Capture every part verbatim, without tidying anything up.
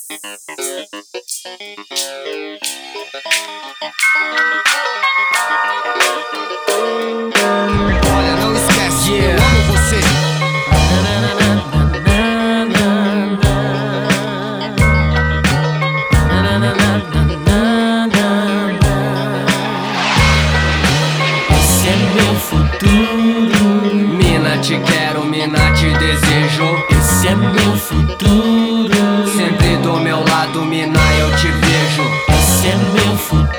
Olha, não esquece, yeah. Eu amo você. Esse é meu futuro. Mina, te quero, mina, te desejo. Esse é meu futuro. Sempre do meu lado, mina, eu te vejo. Esse é meu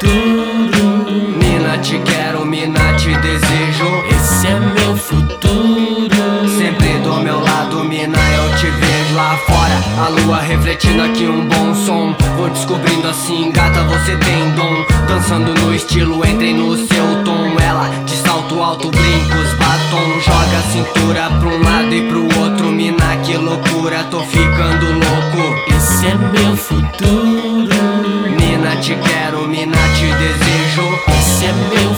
futuro. Mina, te quero, mina, te desejo. Esse é meu futuro. Sempre do meu lado, mina, eu te vejo. Lá fora, a lua refletindo aqui um bom som. Vou descobrindo assim, gata, você tem dom. Dançando no estilo, entrei no seu tom. Ela de salto alto, brincos, batom. Joga a cintura pra um lado e pro outro. Mina, que loucura, tô ficando louco. Esse é meu futuro. Mina, te quero, mina, te desejo. Esse é meu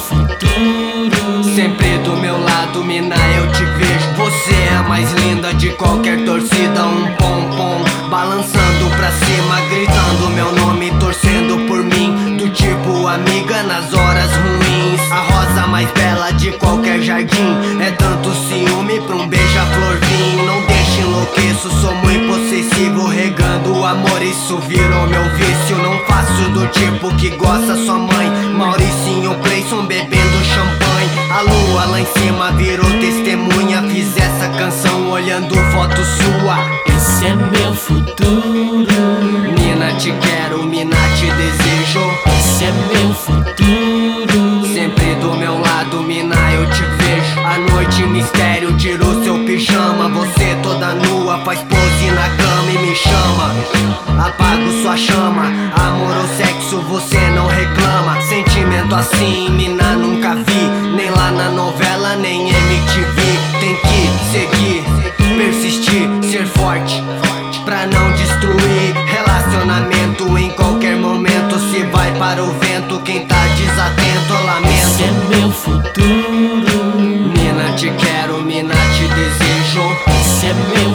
futuro. Sempre do meu lado, mina, eu te vejo. Você é a mais linda de qualquer torcida. Um pompom balançando pra cima, gritando meu nome, torcendo por mim. Do tipo amiga nas horas ruins. A rosa mais bela de qualquer jardim. É tanto ciúme pra um beija-flor vir. Não deixe enlouqueço, sou muito possessivo. Regando o amor, isso virou meu vício. Não faço do tipo que gosta sua mãe. Mauricinho Cleison bebendo champanhe. A lua lá em cima virou testemunha. Fiz essa canção olhando foto sua. Esse é meu futuro. Mina, te quero, mina, te desejo. Esse é meu futuro. Sempre do meu lado, mina, eu te vejo. À noite, mistério, tirou seu pijama. Você toda nua, faz pose na cama e me chama. Apago sua chama. Amor ou sexo, você não reclama. Sentimento assim, mina, nunca vi. Nem lá na novela, nem M T V. Tem que seguir, persistir, ser forte pra não destruir relacionamento. Em qualquer momento se vai para o vento. Quem tá desatento, lamento. Esse é meu futuro. Mina, te quero, mina, te desejo. Esse é meu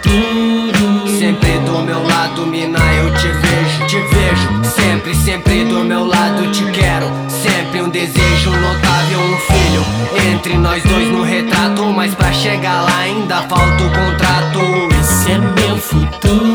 futuro. Sempre do meu lado, mina, eu te vejo. Te vejo, sempre, sempre do meu lado, te quero. Sempre um desejo notável, um filho entre nós dois no retrato. Mas pra chegar lá ainda falta o contrato. Esse é meu futuro.